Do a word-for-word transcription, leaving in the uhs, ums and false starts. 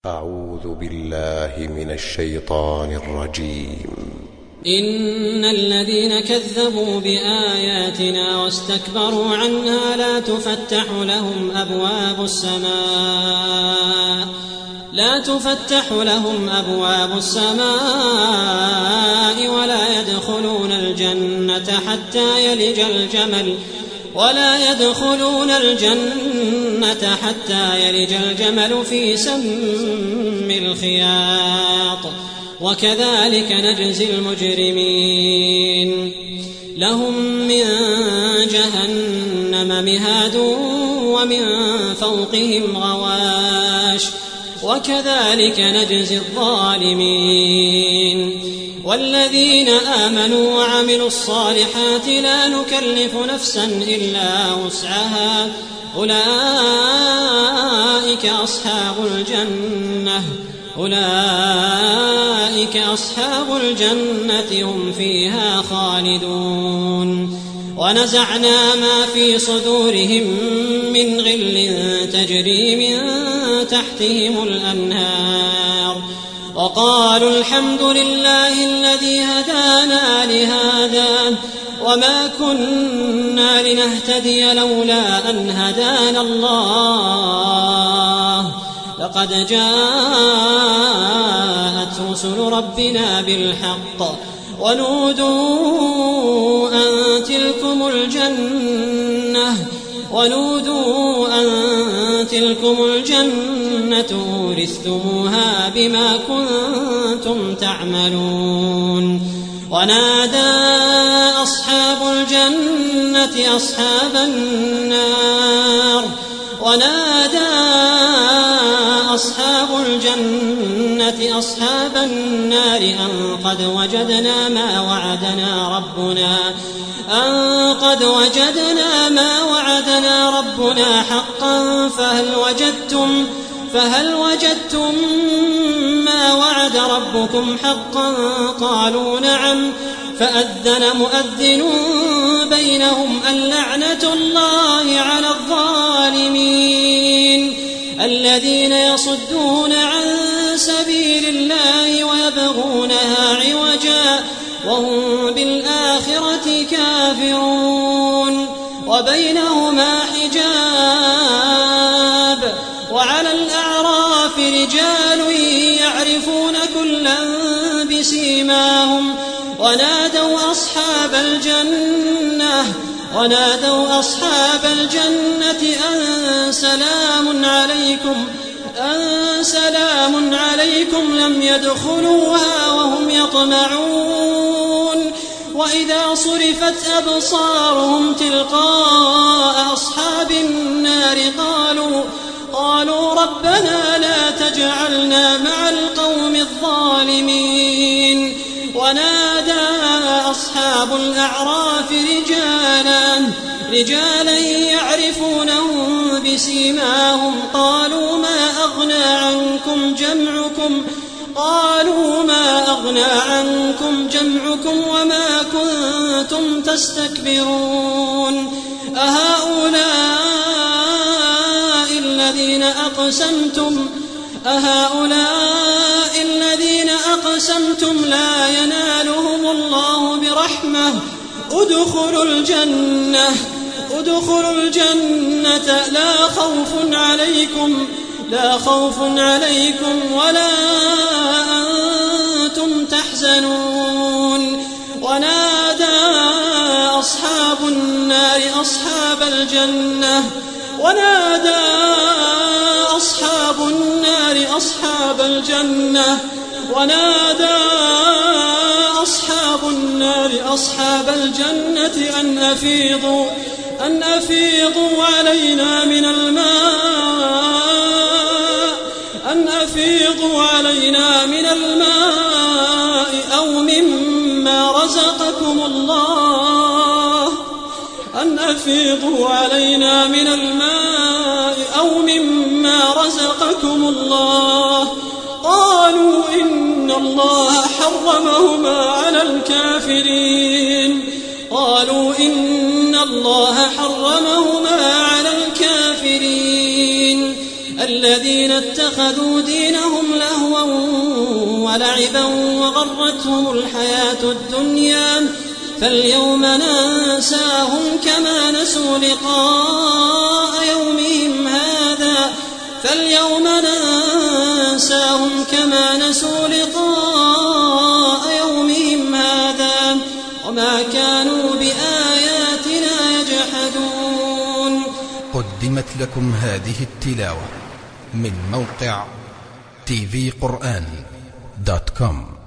أعوذ بالله من الشيطان الرجيم. إن الذين كذبوا بآياتنا واستكبروا عنها لا تفتح لهم أبواب السماء لا تفتح لهم أبواب السماء ولا يدخلون الجنة حتى يلج الجمل ولا يدخلون الجنة حتى يلج الجمل في سم الخياط وكذلك نجزي المجرمين. لهم من جهنم مهاد ومن فوقهم غواش وكذلك نجزي الظالمين. والذين آمنوا وعملوا الصالحات لا نكلف نفسا إلا وسعها أولئك أصحاب الجنة أولئك أصحاب الجنة هم فيها خالدون. ونزعنا ما في صدورهم من غل تجري من تحتهم الأنهار وقالوا الحمد لله الذي هدانا لهذا وما كنا لنهتدي لولا أن هدانا الله لقد جاءت رسل ربنا بالحق ونودوا أن تلكم الجنة ونودوا أن تلكم الجنة أورثتموها بما كنتم تعملون. ونادى أصحاب الجنة أصحاب النار ونادى أصحاب الجنة أصحاب النار أن قد وجدنا ما وعدنا ربنا أن قد وجدنا ما وعدنا ربنا حقا فهل وجدتم فهل وجدتم ما وعد ربكم حقا قالوا نعم فأذن مؤذن بينهم اللعنة الله على الظالمين الذين يصدون عن سبيل الله ويبغونها عوجا وهم بالآخرة كافرون وبينهما حجاب. وعلى الأعراف رجال يعرفون كلا بسيماهم ونادوا أصحاب الجنة ونادوا أصحاب الجنة أن سلام عليكم أن سلام عليكم لم يدخلوها وهم يطمعون. وإذا صرفت أبصارهم تلقاء أصحاب النار قالوا قالوا ربنا لا تجعلنا مع القوم الظالمين. ونادى أصحاب الأعراف رجالا رجالا يعرفونهم بسيماهم قالوا ما أغنى عنكم جمعكم قالوا ما أغنى عنكم جمعكم وما كنتم تستكبرون أهؤلاء الذين أقسمتم أهؤلاء الذين أقسمتم لا ينالهم الله برحمة ادخلوا الجنة ادخلوا الجنة لا خوف عليكم لا خوف عليكم ولا أنتم تحزنون. ونادى أصحاب النار أصحاب الجنة ونادى أصحاب النار أصحاب الجنة ونادى أصحاب النار أصحاب الجنة أن أفيضوا أن أفيضوا علينا من الماء أن أفيضوا علينا من الماء أو مما رزقكم الله أن أفيضوا علينا من الماء أو مما رزقكم الله قالوا إن الله حرمهما على الكافرين قالوا إن الله حرمهما على الكافرين الذين اتخذوا دينهم لهوا ولعبا وغرتهم الحياة الدنيا فاليوم ننساهم كما نسوا لقاء يومهم هذا فاليوم ننساهم كما نسوا لقاء يومهم هذا وما كانوا بآياتنا يجحدون. قدمت لكم هذه التلاوة من موقع تي في قرآن دوت كوم.